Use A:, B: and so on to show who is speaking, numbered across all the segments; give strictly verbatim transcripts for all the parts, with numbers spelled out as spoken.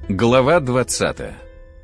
A: Глава двадцатая.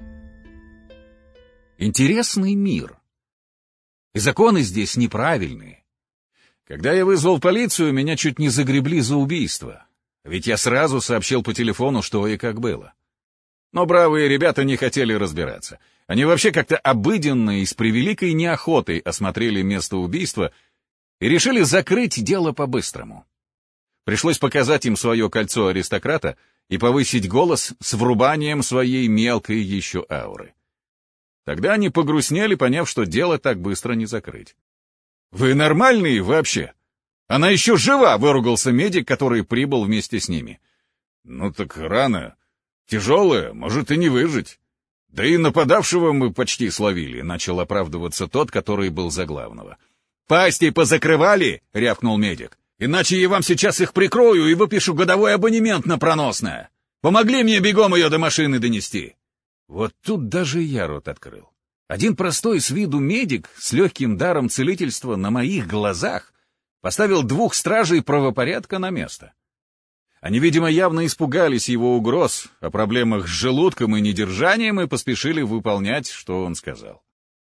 A: Интересный мир. И законы здесь неправильные. Когда я вызвал полицию, меня чуть не загребли за убийство. Ведь я сразу сообщил по телефону, что и как было. Но бравые ребята не хотели разбираться. Они вообще как-то обыденно и с превеликой неохотой осмотрели место убийства и решили закрыть дело по-быстрому. Пришлось показать им свое кольцо аристократа и повысить голос с врубанием своей мелкой еще ауры. Тогда они погрустнели, поняв, что дело так быстро не закрыть. «Вы нормальные вообще? Она еще жива!» — выругался медик, который прибыл вместе с ними. «Ну так рана. Тяжелая, может и не выжить. Да и нападавшего мы почти словили», — начал оправдываться тот, который был за главного. «Пасти позакрывали!» — рявкнул медик. «Иначе я вам сейчас их прикрою и выпишу годовой абонемент на проносное. Помогли мне бегом ее до машины донести». Вот тут даже я рот открыл. Один простой с виду медик с легким даром целительства на моих глазах поставил двух стражей правопорядка на место. Они, видимо, явно испугались его угроз о проблемах с желудком и недержанием и поспешили выполнять, что он сказал.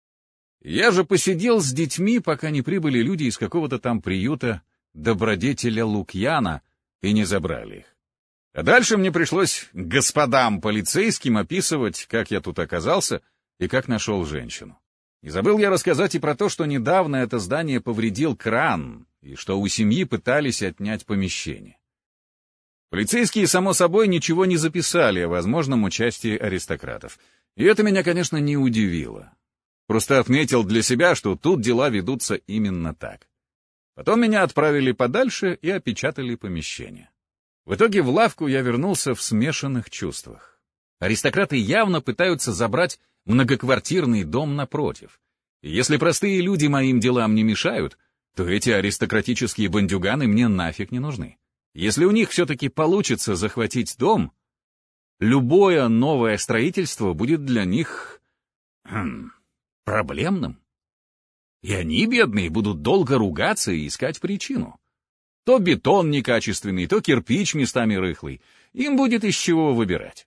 A: Я же посидел с детьми, пока не прибыли люди из какого-то там приюта добродетеля Лукьяна и не забрали их. А дальше мне пришлось господам полицейским описывать, как я тут оказался и как нашел женщину. Не забыл я рассказать и про то, что недавно это здание повредил кран, и что у семьи пытались отнять помещение. Полицейские, само собой, ничего не записали о возможном участии аристократов. И это меня, конечно, не удивило. Просто отметил для себя, что тут дела ведутся именно так. Потом меня отправили подальше и опечатали помещение. В итоге в лавку я вернулся в смешанных чувствах. Аристократы явно пытаются забрать многоквартирный дом напротив. И если простые люди моим делам не мешают, то эти аристократические бандюганы мне нафиг не нужны. Если у них все-таки получится захватить дом, любое новое строительство будет для них хм, проблемным. И они, бедные, будут долго ругаться и искать причину. То бетон некачественный, то кирпич местами рыхлый. Им будет из чего выбирать.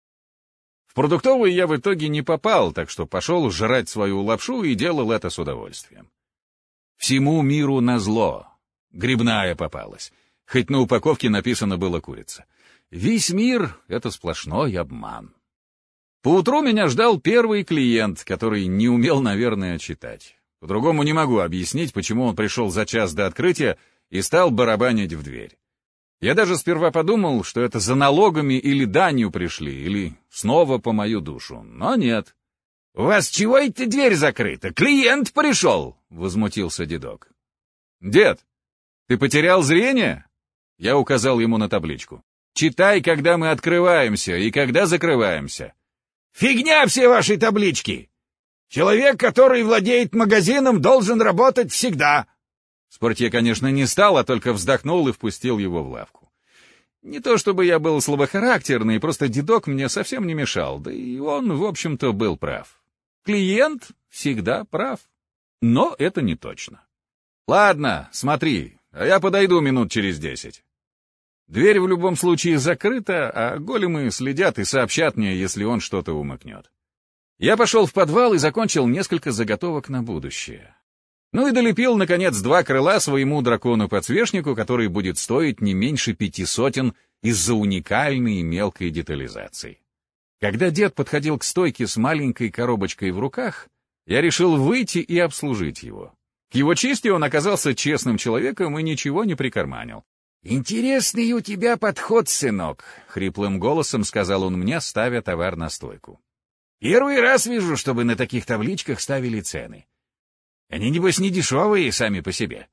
A: В продуктовый я в итоге не попал, так что пошел жрать свою лапшу и делал это с удовольствием. Всему миру назло. Грибная попалась. Хоть на упаковке написано было курица. Весь мир — это сплошной обман. Поутру меня ждал первый клиент, который не умел, наверное, читать. По-другому не могу объяснить, почему он пришел за час до открытия и стал барабанить в дверь. Я даже сперва подумал, что это за налогами или данью пришли, или снова по мою душу, но нет. — У вас чего это дверь закрыта? Клиент пришел! — возмутился дедок. — Дед, ты потерял зрение? Я указал ему на табличку. — Читай, когда мы открываемся и когда закрываемся. — Фигня все ваши таблички! Человек, который владеет магазином, должен работать всегда. Спорить я, конечно, не стал, а только вздохнул и впустил его в лавку. Не то чтобы я был слабохарактерный, просто дедок мне совсем не мешал, да и он, в общем-то, был прав. Клиент всегда прав. Но это не точно. Ладно, смотри, а я подойду минут через десять. Дверь в любом случае закрыта, а големы следят и сообщат мне, если он что-то умыкнет. Я пошел в подвал и закончил несколько заготовок на будущее. Ну и долепил, наконец, два крыла своему дракону-подсвечнику, который будет стоить не меньше пяти сотен из-за уникальной мелкой детализации. Когда дед подходил к стойке с маленькой коробочкой в руках, я решил выйти и обслужить его. К его чести он оказался честным человеком и ничего не прикарманил. «Интересный у тебя подход, сынок», — хриплым голосом сказал он мне, ставя товар на стойку. «Первый раз вижу, чтобы на таких табличках ставили цены. Они, небось, не дешевые сами по себе.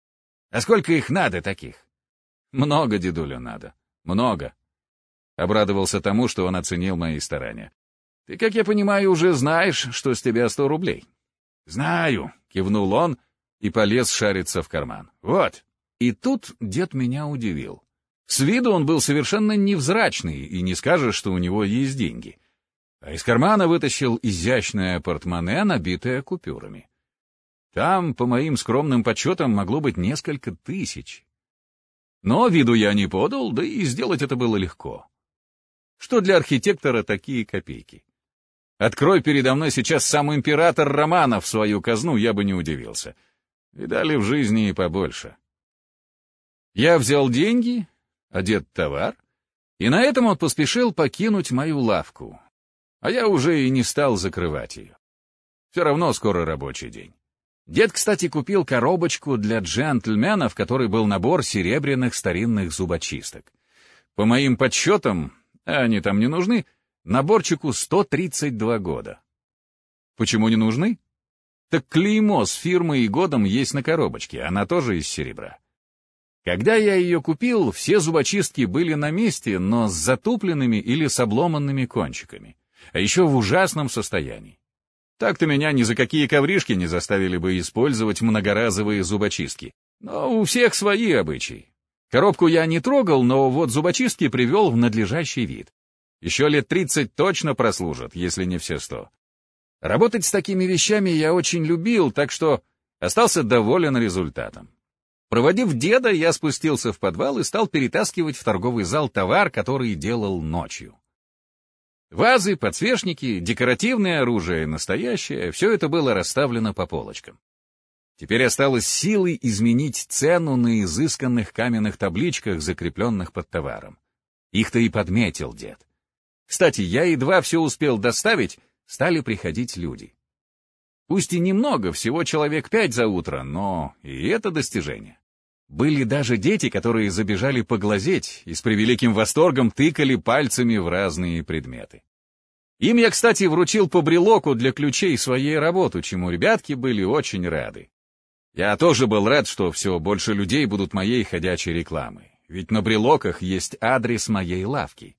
A: А сколько их надо таких?» «Много, дедуля, надо. Много». Обрадовался тому, что он оценил мои старания. «Ты, как я понимаю, уже знаешь, что с тебя сто рублей». «Знаю», — кивнул он и полез шариться в карман. «Вот». И тут дед меня удивил. С виду он был совершенно невзрачный, и не скажешь, что у него есть деньги. А из кармана вытащил изящное портмоне, набитое купюрами. Там, по моим скромным подсчетам, могло быть несколько тысяч. Но виду я не подал, да и сделать это было легко. Что для архитектора такие копейки? Открой передо мной сейчас сам император Романов свою казну, я бы не удивился. Видали в жизни и побольше. Я взял деньги, одет товар, и на этом он поспешил покинуть мою лавку. А я уже и не стал закрывать ее. Все равно скоро рабочий день. Дед, кстати, купил коробочку для джентльмена, в которой был набор серебряных старинных зубочисток. По моим подсчетам, а они там не нужны, наборчику сто тридцать два года. Почему не нужны? Так клеймо с фирмой и годом есть на коробочке, она тоже из серебра. Когда я ее купил, все зубочистки были на месте, но с затупленными или с обломанными кончиками, а еще в ужасном состоянии. Так-то меня ни за какие ковришки не заставили бы использовать многоразовые зубочистки. Но у всех свои обычаи. Коробку я не трогал, но вот зубочистки привел в надлежащий вид. Еще лет тридцать точно прослужат, если не все сто. Работать с такими вещами я очень любил, так что остался доволен результатом. Проводив деда, я спустился в подвал и стал перетаскивать в торговый зал товар, который делал ночью. Вазы, подсвечники, декоративное оружие, настоящее — все это было расставлено по полочкам. Теперь осталось силой изменить цену на изысканных каменных табличках, закрепленных под товаром. Их-то и подметил дед. Кстати, я едва все успел доставить, стали приходить люди. Пусть и немного, всего человек пять за утро, но и это достижение. Были даже дети, которые забежали поглазеть и с превеликим восторгом тыкали пальцами в разные предметы. Им я, кстати, вручил по брелоку для ключей своей работы, чему ребятки были очень рады. Я тоже был рад, что все больше людей будут моей ходячей рекламой, ведь на брелоках есть адрес моей лавки.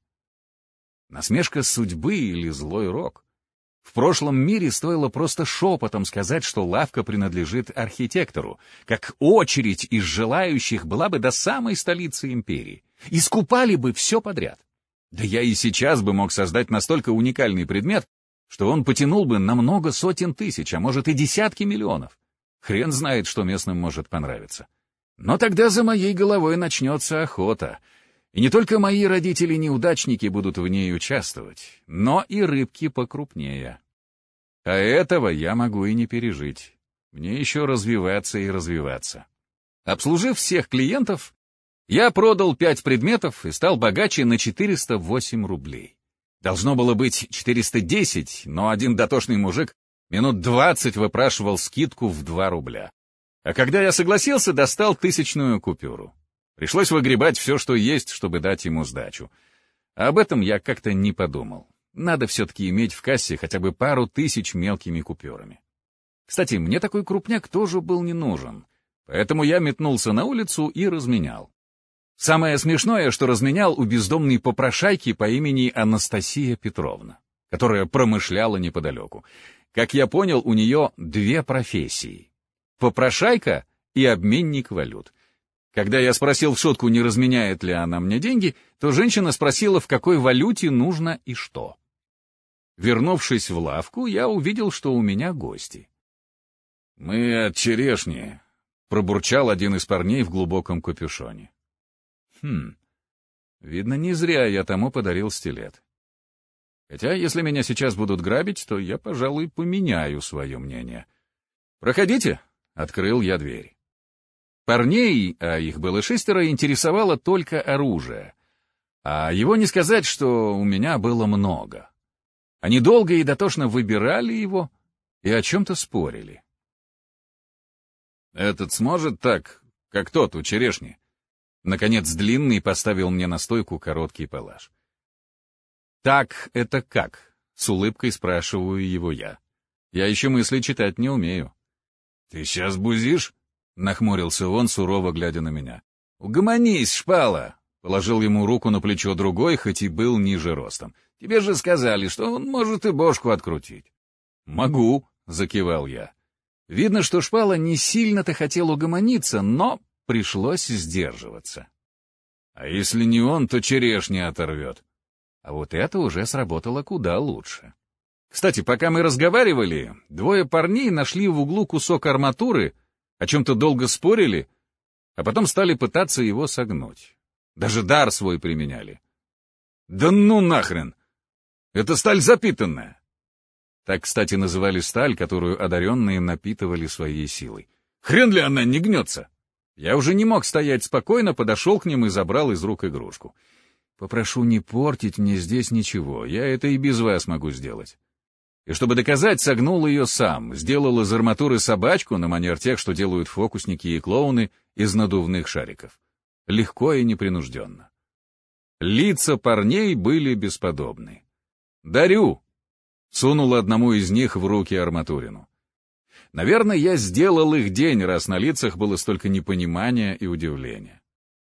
A: Насмешка судьбы или злой рок? В прошлом мире стоило просто шепотом сказать, что лавка принадлежит архитектору, как очередь из желающих была бы до самой столицы империи. И скупали бы все подряд. Да я и сейчас бы мог создать настолько уникальный предмет, что он потянул бы на много сотен тысяч, а может и десятки миллионов. Хрен знает, что местным может понравиться. Но тогда за моей головой начнется охота. И не только мои родители-неудачники будут в ней участвовать, но и рыбки покрупнее. А этого я могу и не пережить. Мне еще развиваться и развиваться. Обслужив всех клиентов, я продал пять предметов и стал богаче на четыреста восемь рублей. Должно было быть четыреста десять, но один дотошный мужик минут двадцать выпрашивал скидку в два рубля. А когда я согласился, достал тысячную купюру. Пришлось выгребать все, что есть, чтобы дать ему сдачу. А об этом я как-то не подумал. Надо все-таки иметь в кассе хотя бы пару тысяч мелкими купюрами. Кстати, мне такой крупняк тоже был не нужен, поэтому я метнулся на улицу и разменял. Самое смешное, что разменял у бездомной попрошайки по имени Анастасия Петровна, которая промышляла неподалеку. Как я понял, у нее две профессии — попрошайка и обменник валют. Когда я спросил в шутку, не разменяет ли она мне деньги, то женщина спросила, в какой валюте нужно и что. Вернувшись в лавку, я увидел, что у меня гости. «Мы от черешни», — пробурчал один из парней в глубоком капюшоне. Хм, видно, не зря я тому подарил стилет. Хотя, если меня сейчас будут грабить, то я, пожалуй, поменяю свое мнение. «Проходите», — открыл я дверь. Парней, а их было шестеро, интересовало только оружие. А его не сказать, что у меня было много. Они долго и дотошно выбирали его и о чем-то спорили. «Этот сможет так, как тот у черешни?» Наконец Длинный поставил мне на стойку короткий палаш. «Так это как?» — с улыбкой спрашиваю его я. «Я еще мысли читать не умею». «Ты сейчас бузишь?» — нахмурился он, сурово глядя на меня. «Угомонись, шпала!» — положил ему руку на плечо другой, хоть и был ниже ростом. «Тебе же сказали, что он может и бошку открутить». «Могу», — закивал я. Видно, что шпала не сильно-то хотел угомониться, но пришлось сдерживаться. «А если не он, то черешня оторвет». А вот это уже сработало куда лучше. Кстати, пока мы разговаривали, двое парней нашли в углу кусок арматуры, о чем-то долго спорили, а потом стали пытаться его согнуть. Даже дар свой применяли. Да ну нахрен! Это сталь запитанная. Так, кстати, называли сталь, которую одаренные напитывали своей силой. Хрен ли она не гнется? Я уже не мог стоять спокойно, подошел к ним и забрал из рук игрушку. Попрошу не портить мне здесь ничего, я это и без вас могу сделать. И чтобы доказать, согнул ее сам, сделал из арматуры собачку на манер тех, что делают фокусники и клоуны из надувных шариков. Легко и непринужденно. Лица парней были бесподобны. «Дарю!» — сунул одному из них в руки арматурину. Наверное, я сделал их день, раз на лицах было столько непонимания и удивления.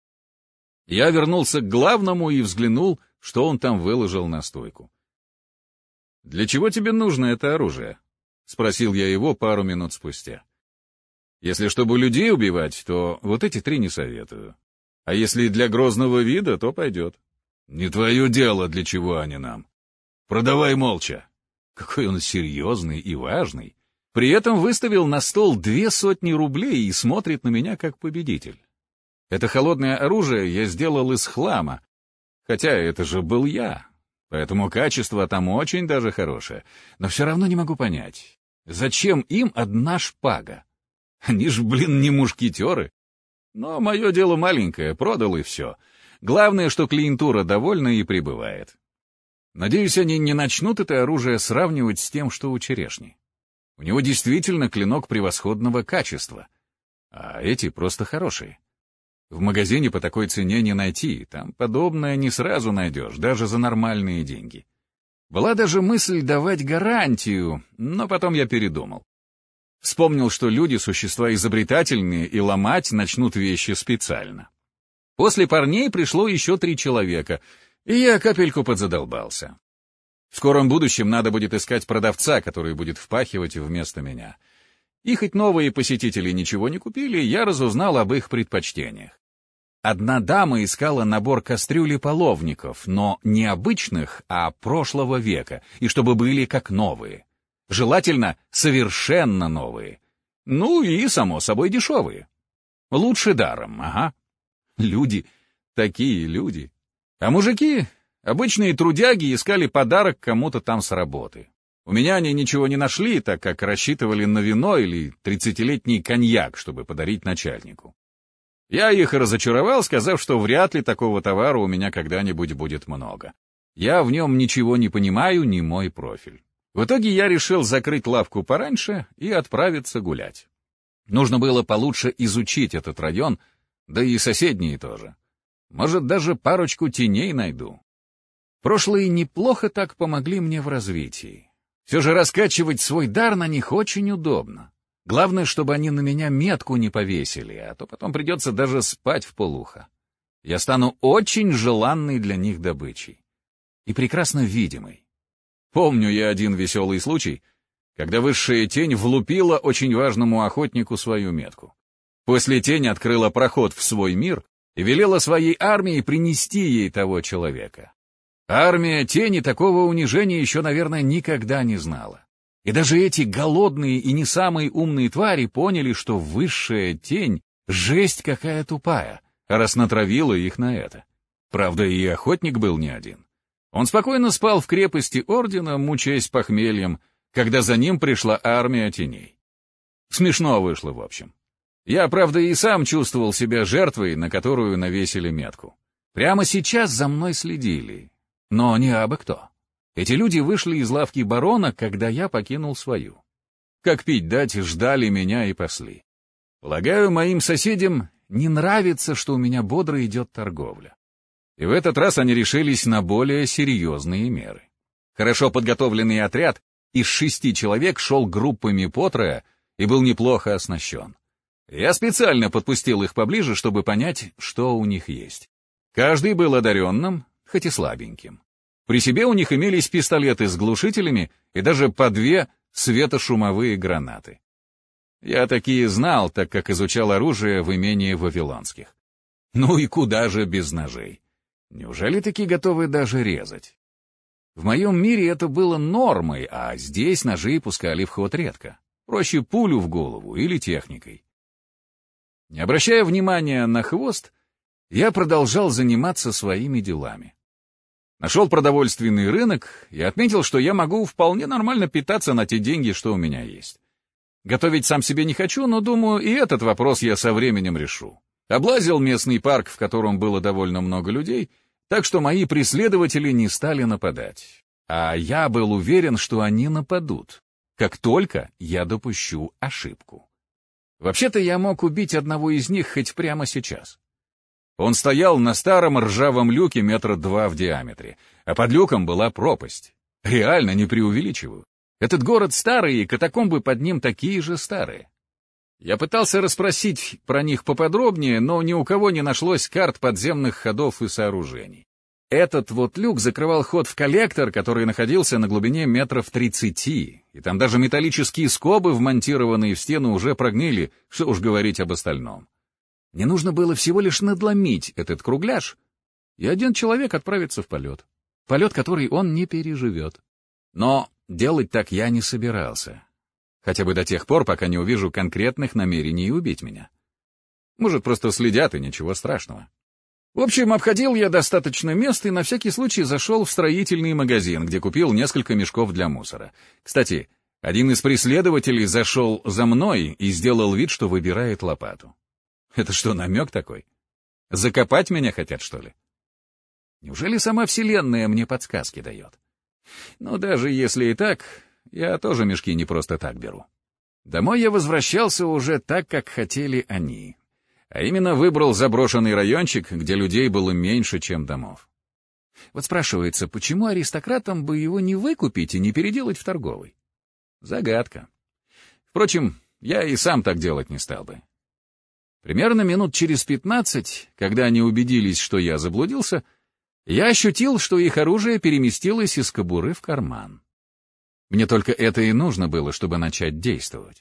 A: Я вернулся к главному и взглянул, что он там выложил на стойку. «Для чего тебе нужно это оружие?» — спросил я его пару минут спустя. «Если чтобы людей убивать, то вот эти три не советую. А если для грозного вида, то пойдет». «Не твое дело, для чего они нам. Продавай молча». Какой он серьезный и важный. При этом выставил на стол две сотни рублей и смотрит на меня как победитель. Это холодное оружие я сделал из хлама, хотя это же был я, поэтому качество там очень даже хорошее. Но все равно не могу понять, зачем им одна шпага? Они ж, блин, не мушкетеры. Но мое дело маленькое, продал и все. Главное, что клиентура довольна и прибывает. Надеюсь, они не начнут это оружие сравнивать с тем, что у черешни. У него действительно клинок превосходного качества, а эти просто хорошие. В магазине по такой цене не найти, там подобное не сразу найдешь, даже за нормальные деньги. Была даже мысль давать гарантию, но потом я передумал. Вспомнил, что люди — существа изобретательные и ломать начнут вещи специально. После парней пришло еще три человека, и я капельку подзадолбался. В скором будущем надо будет искать продавца, который будет впахивать вместо меня. И хоть новые посетители ничего не купили, я разузнал об их предпочтениях. Одна дама искала набор кастрюль и половников, но не обычных, а прошлого века, и чтобы были как новые. Желательно совершенно новые. Ну и, само собой, дешевые. Лучше даром, ага. Люди, такие люди. А мужики, обычные трудяги, искали подарок кому-то там с работы. У меня они ничего не нашли, так как рассчитывали на вино или тридцатилетний коньяк, чтобы подарить начальнику. Я их разочаровал, сказав, что вряд ли такого товара у меня когда-нибудь будет много. Я в нем ничего не понимаю, не мой профиль. В итоге я решил закрыть лавку пораньше и отправиться гулять. Нужно было получше изучить этот район, да и соседние тоже. Может, даже парочку теней найду. Прошлые неплохо так помогли мне в развитии. Все же раскачивать свой дар на них очень удобно. Главное, чтобы они на меня метку не повесили, а то потом придется даже спать вполуха. Я стану очень желанной для них добычей. И прекрасно видимой. Помню я один веселый случай, когда высшая тень влупила очень важному охотнику свою метку. После тень открыла проход в свой мир и велела своей армии принести ей того человека. Армия тени такого унижения еще, наверное, никогда не знала. И даже эти голодные и не самые умные твари поняли, что высшая тень — жесть какая тупая, раз натравила их на это. Правда, и охотник был не один. Он спокойно спал в крепости ордена, мучаясь похмельем, когда за ним пришла армия теней. Смешно вышло, в общем. Я, правда, и сам чувствовал себя жертвой, на которую навесили метку. Прямо сейчас за мной следили. Но не абы кто. Эти люди вышли из лавки барона, когда я покинул свою. Как пить дать, ждали меня и пасли. Полагаю, моим соседям не нравится, что у меня бодро идет торговля. И в этот раз они решились на более серьезные меры. Хорошо подготовленный отряд из шести человек шел группами по трое и был неплохо оснащен. Я специально подпустил их поближе, чтобы понять, что у них есть. Каждый был одаренным, хоть и слабеньким. При себе у них имелись пистолеты с глушителями и даже по две светошумовые гранаты. Я такие знал, так как изучал оружие в имении вавилонских. Ну и куда же без ножей? Неужели такие готовы даже резать? В моем мире это было нормой, а здесь ножи пускали в ход редко. Проще пулю в голову или техникой. Не обращая внимания на хвост, я продолжал заниматься своими делами. Нашел продовольственный рынок и отметил, что я могу вполне нормально питаться на те деньги, что у меня есть. Готовить сам себе не хочу, но, думаю, и этот вопрос я со временем решу. Облазил местный парк, в котором было довольно много людей, так что мои преследователи не стали нападать. А я был уверен, что они нападут, как только я допущу ошибку. Вообще-то я мог убить одного из них хоть прямо сейчас. Он стоял на старом ржавом люке метра два в диаметре, а под люком была пропасть. Реально не преувеличиваю. Этот город старый, и катакомбы под ним такие же старые. Я пытался расспросить про них поподробнее, но ни у кого не нашлось карт подземных ходов и сооружений. Этот вот люк закрывал ход в коллектор, который находился на глубине метров тридцати, и там даже металлические скобы, вмонтированные в стену, уже прогнили, что уж говорить об остальном. Мне нужно было всего лишь надломить этот кругляш, и один человек отправится в полет. Полет, который он не переживет. Но делать так я не собирался. Хотя бы до тех пор, пока не увижу конкретных намерений убить меня. Может, просто следят, и ничего страшного. В общем, обходил я достаточно мест и на всякий случай зашел в строительный магазин, где купил несколько мешков для мусора. Кстати, один из преследователей зашел за мной и сделал вид, что выбирает лопату. Это что, намек такой? Закопать меня хотят, что ли? Неужели сама Вселенная мне подсказки дает? Ну, даже если и так, я тоже мешки не просто так беру. Домой я возвращался уже так, как хотели они. А именно выбрал заброшенный райончик, где людей было меньше, чем домов. Вот спрашивается, почему аристократам бы его не выкупить и не переделать в торговый? Загадка. Впрочем, я и сам так делать не стал бы. Примерно минут через пятнадцать, когда они убедились, что я заблудился, я ощутил, что их оружие переместилось из кобуры в карман. Мне только это и нужно было, чтобы начать действовать.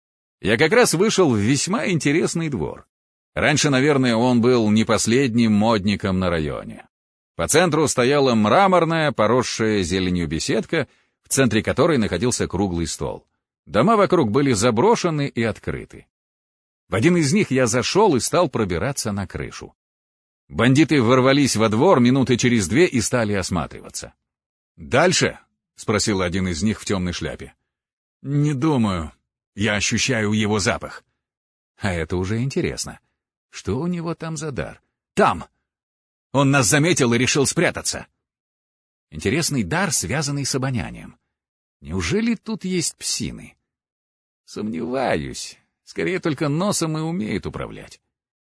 A: Я как раз вышел в весьма интересный двор. Раньше, наверное, он был не последним модником на районе. По центру стояла мраморная, поросшая зеленью беседка, в центре которой находился круглый стол. Дома вокруг были заброшены и открыты. В один из них я зашел и стал пробираться на крышу. Бандиты ворвались во двор минуты через две и стали осматриваться. «Дальше?» — спросил один из них в темной шляпе. «Не думаю. Я ощущаю его запах». А это уже интересно. Что у него там за дар? Там! Он нас заметил и решил спрятаться. Интересный дар, связанный с обонянием. Неужели тут есть псины? Сомневаюсь. Скорее, только носом и умеет управлять.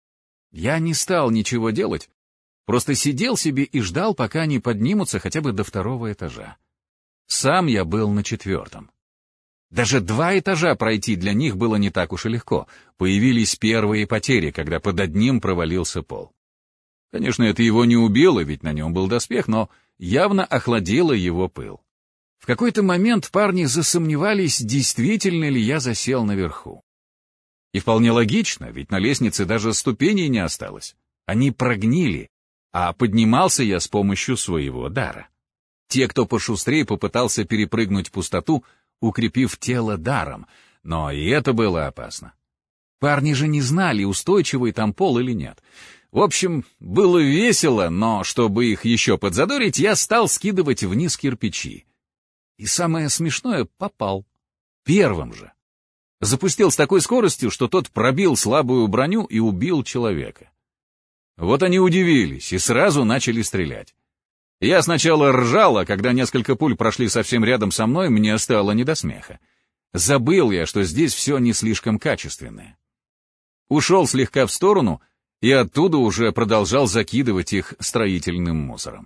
A: Я не стал ничего делать, просто сидел себе и ждал, пока они поднимутся хотя бы до второго этажа. Сам я был на четвертом. Даже два этажа пройти для них было не так уж и легко. Появились первые потери, когда под одним провалился пол. Конечно, это его не убило, ведь на нем был доспех, но явно охладило его пыл. В какой-то момент парни засомневались, действительно ли я засел наверху. И вполне логично, ведь на лестнице даже ступеней не осталось. Они прогнили, а поднимался я с помощью своего дара. Те, кто пошустрее, попытался перепрыгнуть пустоту, укрепив тело даром, но и это было опасно. Парни же не знали, устойчивый там пол или нет. В общем, было весело, но чтобы их еще подзадорить, я стал скидывать вниз кирпичи. И самое смешное — попал. Первым же. Запустил с такой скоростью, что тот пробил слабую броню и убил человека. Вот они удивились и сразу начали стрелять. Я сначала ржал, а когда несколько пуль прошли совсем рядом со мной, мне стало не до смеха. Забыл я, что здесь все не слишком качественное. Ушел слегка в сторону и оттуда уже продолжал закидывать их строительным мусором.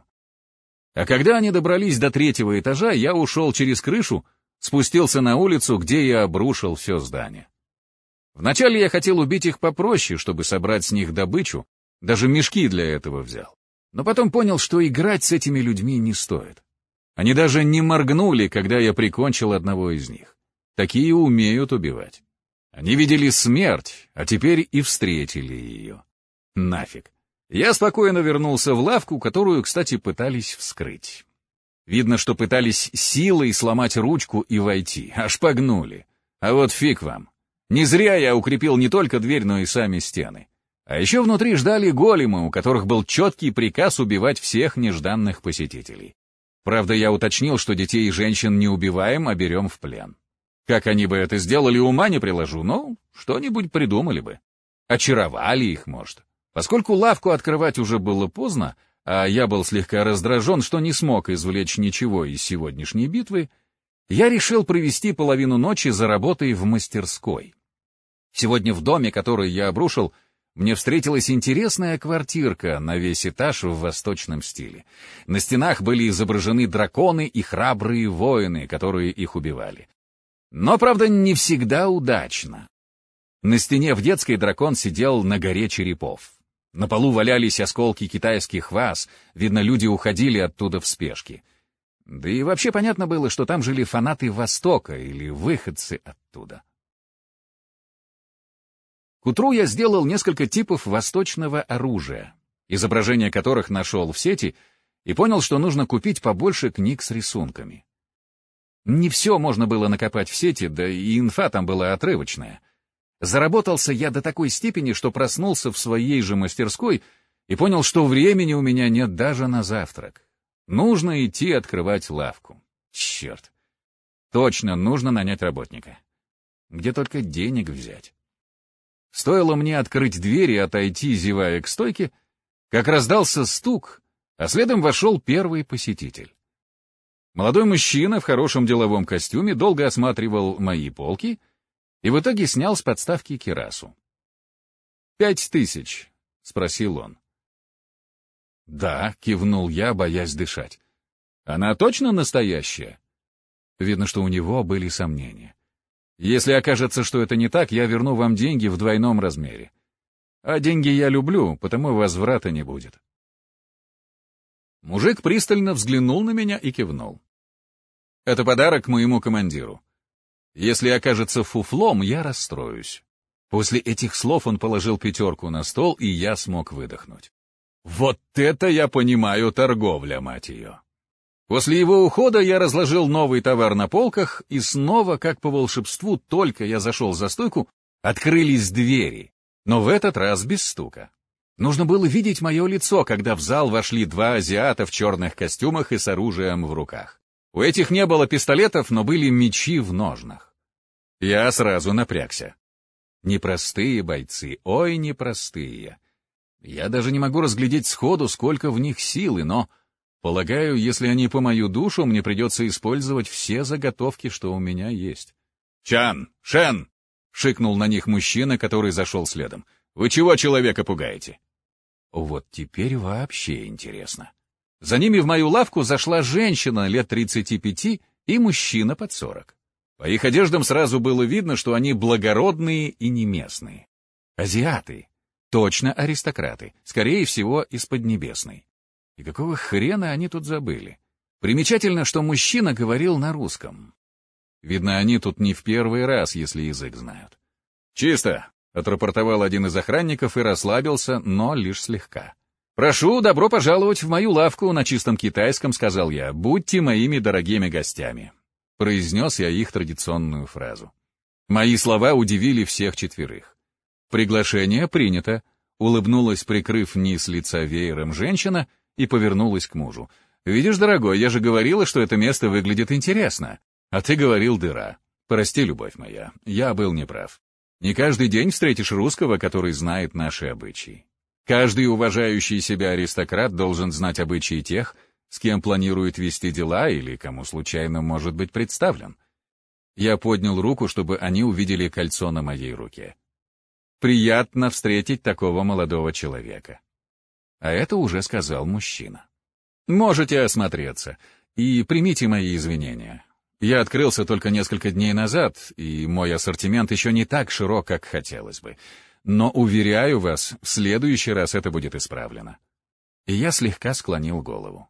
A: А когда они добрались до третьего этажа, я ушел через крышу, спустился на улицу, где я обрушил все здание. Вначале я хотел убить их попроще, чтобы собрать с них добычу, даже мешки для этого взял. Но потом понял, что играть с этими людьми не стоит. Они даже не моргнули, когда я прикончил одного из них. Такие умеют убивать. Они видели смерть, а теперь и встретили ее. Нафиг. Я спокойно вернулся в лавку, которую, кстати, пытались вскрыть. Видно, что пытались силой сломать ручку и войти, аж погнули. А вот фиг вам. Не зря я укрепил не только дверь, но и сами стены. А еще внутри ждали големы, у которых был четкий приказ убивать всех нежданных посетителей. Правда, я уточнил, что детей и женщин не убиваем, а берем в плен. Как они бы это сделали, ума не приложу, но что-нибудь придумали бы. Очаровали их, может. Поскольку лавку открывать уже было поздно, а я был слегка раздражен, что не смог извлечь ничего из сегодняшней битвы, я решил провести половину ночи за работой в мастерской. Сегодня в доме, который я обрушил, мне встретилась интересная квартирка на весь этаж в восточном стиле. На стенах были изображены драконы и храбрые воины, которые их убивали. Но, правда, не всегда удачно. На стене в детской дракон сидел на горе черепов. На полу валялись осколки китайских ваз, видно, люди уходили оттуда в спешке. Да и вообще понятно было, что там жили фанаты Востока или выходцы оттуда. К утру я сделал несколько типов восточного оружия, изображения которых нашел в сети, и понял, что нужно купить побольше книг с рисунками. Не все можно было накопать в сети, да и инфа там была отрывочная. Заработался я до такой степени, что проснулся в своей же мастерской и понял, что времени у меня нет даже на завтрак. Нужно идти открывать лавку. Черт. Точно, нужно нанять работника. Где только денег взять. Стоило мне открыть дверь и отойти, зевая к стойке, как раздался стук, а следом вошел первый посетитель. Молодой мужчина в хорошем деловом костюме долго осматривал мои полки и в итоге снял с подставки кирасу. «Пять тысяч?» — спросил он. «Да», — кивнул я, боясь дышать. «Она точно настоящая?» Видно, что у него были сомнения. «Если окажется, что это не так, я верну вам деньги в двойном размере. А деньги я люблю, потому возврата не будет». Мужик пристально взглянул на меня и кивнул. «Это подарок моему командиру. Если окажется фуфлом, я расстроюсь». После этих слов он положил пятерку на стол, и я смог выдохнуть. Вот это я понимаю торговля, мать ее. После его ухода я разложил новый товар на полках, и снова, как по волшебству, только я зашел за стойку, открылись двери, но в этот раз без стука. Нужно было видеть мое лицо, когда в зал вошли два азиата в черных костюмах и с оружием в руках. У этих не было пистолетов, но были мечи в ножнах. Я сразу напрягся. Непростые бойцы, ой, непростые. Я даже не могу разглядеть сходу, сколько в них силы, но, полагаю, если они по мою душу, мне придется использовать все заготовки, что у меня есть. «Чан! Шен!» — шикнул на них мужчина, который зашел следом. «Вы чего человека пугаете?» Вот теперь вообще интересно. За ними в мою лавку зашла женщина лет тридцати пяти и мужчина под сорок. По их одеждам сразу было видно, что они благородные и не местные. Азиаты. Точно аристократы. Скорее всего, из Поднебесной. И какого хрена они тут забыли? Примечательно, что мужчина говорил на русском. Видно, они тут не в первый раз, если язык знают. «Чисто», — отрапортовал один из охранников и расслабился, но лишь слегка. «Прошу, добро пожаловать в мою лавку на чистом китайском», — сказал я. «Будьте моими дорогими гостями». Произнес я их традиционную фразу. Мои слова удивили всех четверых. «Приглашение принято», — улыбнулась, прикрыв низ лица веером женщина, и повернулась к мужу. «Видишь, дорогой, я же говорила, что это место выглядит интересно. А ты говорил дыра. Прости, любовь моя, я был неправ. Не каждый день встретишь русского, который знает наши обычаи. Каждый уважающий себя аристократ должен знать обычаи тех, с кем планирует вести дела или кому случайно может быть представлен». Я поднял руку, чтобы они увидели кольцо на моей руке. «Приятно встретить такого молодого человека». А это уже сказал мужчина. «Можете осмотреться и примите мои извинения. Я открылся только несколько дней назад, и мой ассортимент еще не так широк, как хотелось бы. Но, уверяю вас, в следующий раз это будет исправлено». И я слегка склонил голову.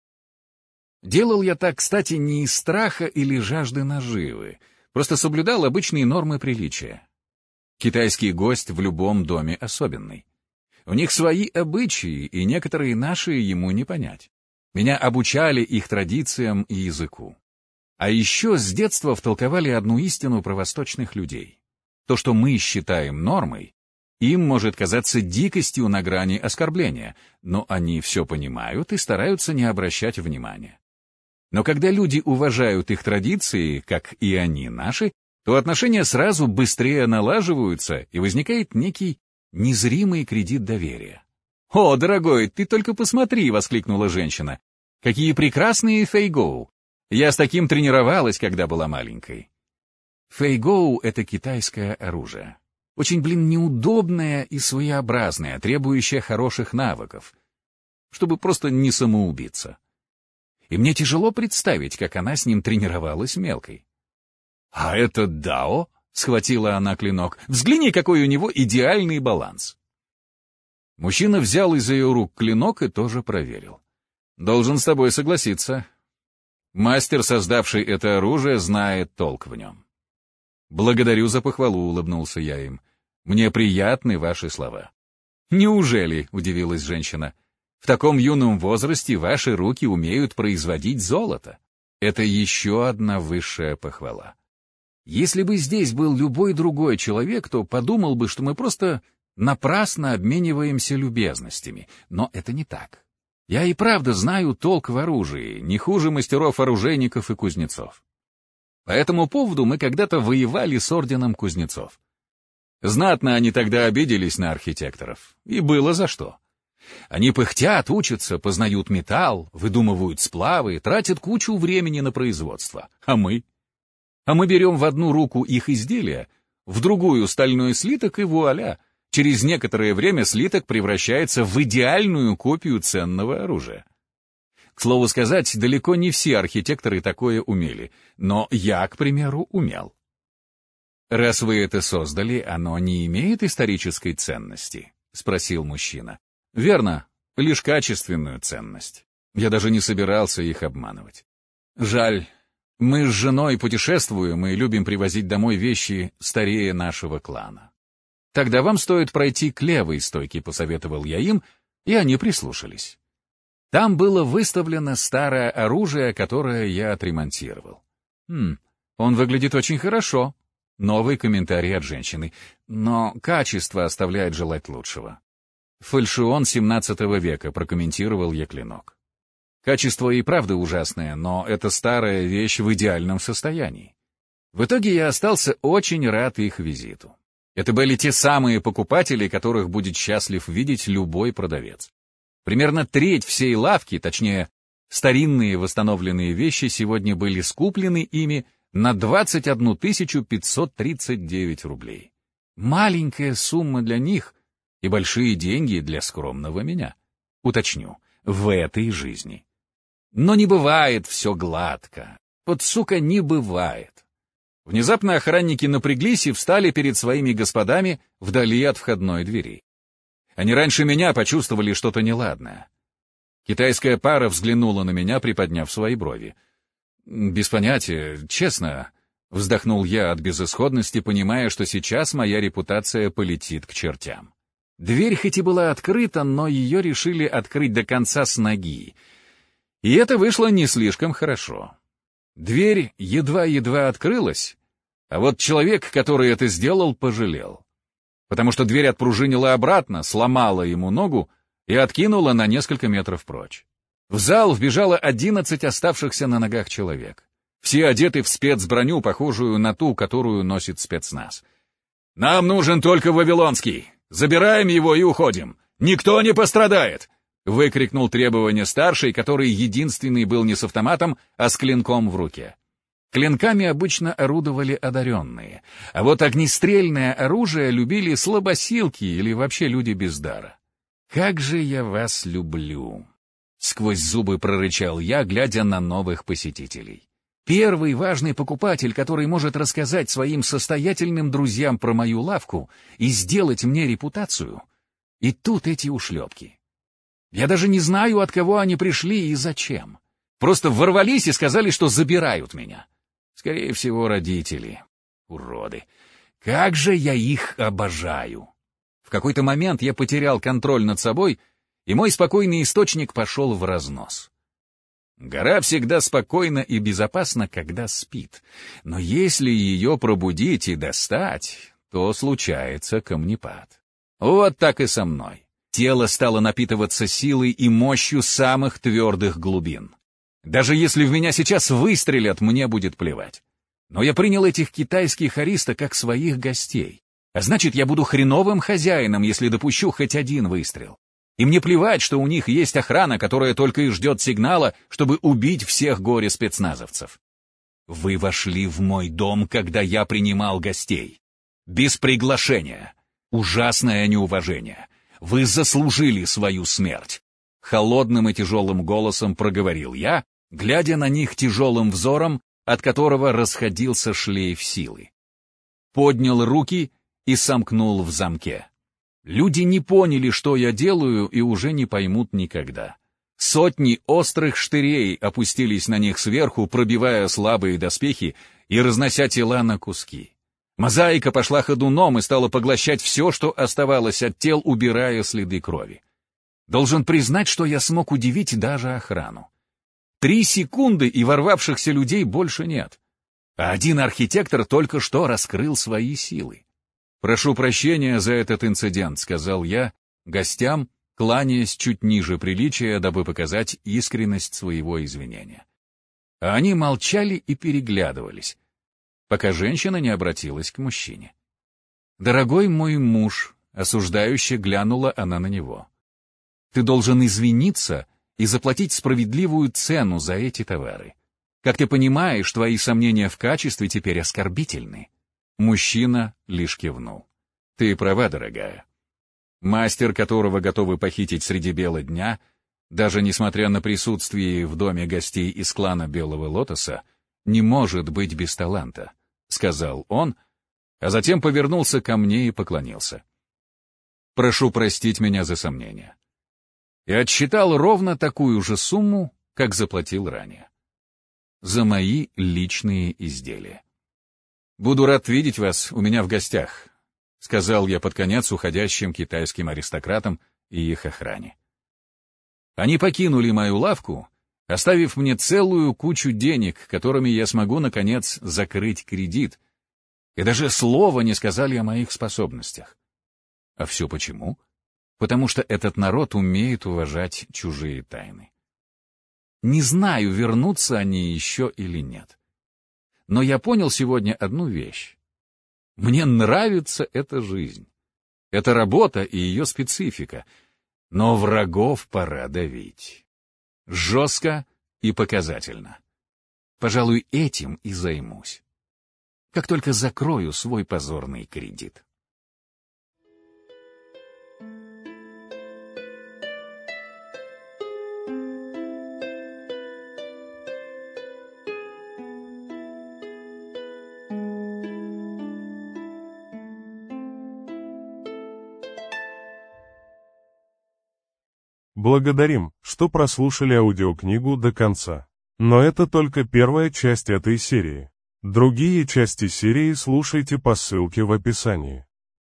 A: Делал я так, кстати, не из страха или жажды наживы, просто соблюдал обычные нормы приличия. Китайский гость в любом доме особенный. У них свои обычаи, и некоторые наши ему не понять. Меня обучали их традициям и языку. А еще с детства втолковали одну истину про восточных людей. То, что мы считаем нормой, Им может казаться дикостью на грани оскорбления, но они все понимают и стараются не обращать внимания. Но когда люди уважают их традиции, как и они наши, то отношения сразу быстрее налаживаются, и возникает некий незримый кредит доверия. «О, дорогой, ты только посмотри!» — воскликнула женщина. «Какие прекрасные фэйгоу! Я с таким тренировалась, когда была маленькой». Фэйгоу — это китайское оружие. Очень, блин, неудобное и своеобразное, требующее хороших навыков, чтобы просто не самоубиться. И мне тяжело представить, как она с ним тренировалась мелкой. «А это дао?» — схватила она клинок. «Взгляни, какой у него идеальный баланс». Мужчина взял из ее рук клинок и тоже проверил. «Должен с тобой согласиться. Мастер, создавший это оружие, знает толк в нем». «Благодарю за похвалу», — улыбнулся я им. «Мне приятны ваши слова». «Неужели?» — удивилась женщина. «В таком юном возрасте ваши руки умеют производить золото». Это еще одна высшая похвала. Если бы здесь был любой другой человек, то подумал бы, что мы просто напрасно обмениваемся любезностями. Но это не так. Я и правда знаю толк в оружии, не хуже мастеров-оружейников и кузнецов. По этому поводу мы когда-то воевали с орденом кузнецов. Знатно они тогда обиделись на архитекторов. И было за что. Они пыхтят, учатся, познают металл, выдумывают сплавы, тратят кучу времени на производство. А мы? А мы берем в одну руку их изделия, в другую стальной слиток и вуаля. Через некоторое время слиток превращается в идеальную копию ценного оружия. К слову сказать, далеко не все архитекторы такое умели, но я, к примеру, умел. «Раз вы это создали, оно не имеет исторической ценности?» — спросил мужчина. «Верно, лишь качественную ценность. Я даже не собирался их обманывать. Жаль, мы с женой путешествуем и любим привозить домой вещи старее нашего клана. Тогда вам стоит пройти к левой стойке», — посоветовал я им, и они прислушались. Там было выставлено старое оружие, которое я отремонтировал. Хм, он выглядит очень хорошо. Новый комментарий от женщины. Но качество оставляет желать лучшего. Фальшион семнадцатого века, прокомментировал я клинок. Качество и правда ужасное, но это старая вещь в идеальном состоянии. В итоге я остался очень рад их визиту. Это были те самые покупатели, которых будет счастлив видеть любой продавец. Примерно треть всей лавки, точнее, старинные восстановленные вещи сегодня были скуплены ими на двадцать одну тысячу пятьсот тридцать девять рублей. Маленькая сумма для них и большие деньги для скромного меня. Уточню, в этой жизни. Но не бывает все гладко. Вот, сука, не бывает. Внезапно охранники напряглись и встали перед своими господами вдали от входной двери. Они раньше меня почувствовали что-то неладное. Китайская пара взглянула на меня, приподняв свои брови. «Без понятия, честно», — вздохнул я от безысходности, понимая, что сейчас моя репутация полетит к чертям. Дверь хоть и была открыта, но ее решили открыть до конца с ноги. И это вышло не слишком хорошо. Дверь едва-едва открылась, а вот человек, который это сделал, пожалел. Потому что дверь отпружинила обратно, сломала ему ногу и откинула на несколько метров прочь. В зал вбежало одиннадцать оставшихся на ногах человек. Все одеты в спецброню, похожую на ту, которую носит спецназ. «Нам нужен только Вавилонский! Забираем его и уходим! Никто не пострадает!» — выкрикнул требование старший, который единственный был не с автоматом, а с клинком в руке. Клинками обычно орудовали одаренные, а вот огнестрельное оружие любили слабосилки или вообще люди без дара. «Как же я вас люблю!» — сквозь зубы прорычал я, глядя на новых посетителей. Первый важный покупатель, который может рассказать своим состоятельным друзьям про мою лавку и сделать мне репутацию. И тут эти ушлепки. Я даже не знаю, от кого они пришли и зачем. Просто ворвались и сказали, что забирают меня. Скорее всего, родители. Уроды. Как же я их обожаю. В какой-то момент я потерял контроль над собой, и мой спокойный источник пошел в разнос. Гора всегда спокойна и безопасна, когда спит. Но если ее пробудить и достать, то случается камнепад. Вот так и со мной. Тело стало напитываться силой и мощью самых твердых глубин. Даже если в меня сейчас выстрелят, мне будет плевать. Но я принял этих китайских ариста как своих гостей. А значит, я буду хреновым хозяином, если допущу хоть один выстрел. И мне плевать, что у них есть охрана, которая только и ждет сигнала, чтобы убить всех горе-спецназовцев. Вы вошли в мой дом, когда я принимал гостей. Без приглашения. Ужасное неуважение. Вы заслужили свою смерть. Холодным и тяжелым голосом проговорил я, глядя на них тяжелым взором, от которого расходился шлейф силы. Поднял руки и сомкнул в замке. Люди не поняли, что я делаю, и уже не поймут никогда. Сотни острых штырей опустились на них сверху, пробивая слабые доспехи и разнося тела на куски. Мозаика пошла ходуном и стала поглощать все, что оставалось от тел, убирая следы крови. Должен признать, что я смог удивить даже охрану. Три секунды, и ворвавшихся людей больше нет. А один архитектор только что раскрыл свои силы. «Прошу прощения за этот инцидент», — сказал я гостям, кланяясь чуть ниже приличия, дабы показать искренность своего извинения. А они молчали и переглядывались, пока женщина не обратилась к мужчине. «Дорогой мой муж», — осуждающе глянула она на него, — «ты должен извиниться и заплатить справедливую цену за эти товары. Как ты понимаешь, твои сомнения в качестве теперь оскорбительны». Мужчина лишь кивнул. «Ты права, дорогая. Мастер, которого готовы похитить среди бела дня, даже несмотря на присутствие в доме гостей из клана Белого Лотоса, не может быть без таланта», — сказал он, а затем повернулся ко мне и поклонился. «Прошу простить меня за сомнения». И отсчитал ровно такую же сумму, как заплатил ранее. За мои личные изделия. «Буду рад видеть вас у меня в гостях», — сказал я под конец уходящим китайским аристократам и их охране. Они покинули мою лавку, оставив мне целую кучу денег, которыми я смогу, наконец, закрыть кредит, и даже слова не сказали о моих способностях. А все почему? Потому что этот народ умеет уважать чужие тайны. Не знаю, вернутся они еще или нет. Но я понял сегодня одну вещь. Мне нравится эта жизнь. Это работа и ее специфика. Но врагов пора давить. Жестко и показательно. Пожалуй, этим и займусь. Как только закрою свой позорный кредит.
B: Благодарим, что прослушали аудиокнигу до конца. Но это только первая часть этой серии. Другие части серии слушайте по ссылке в описании.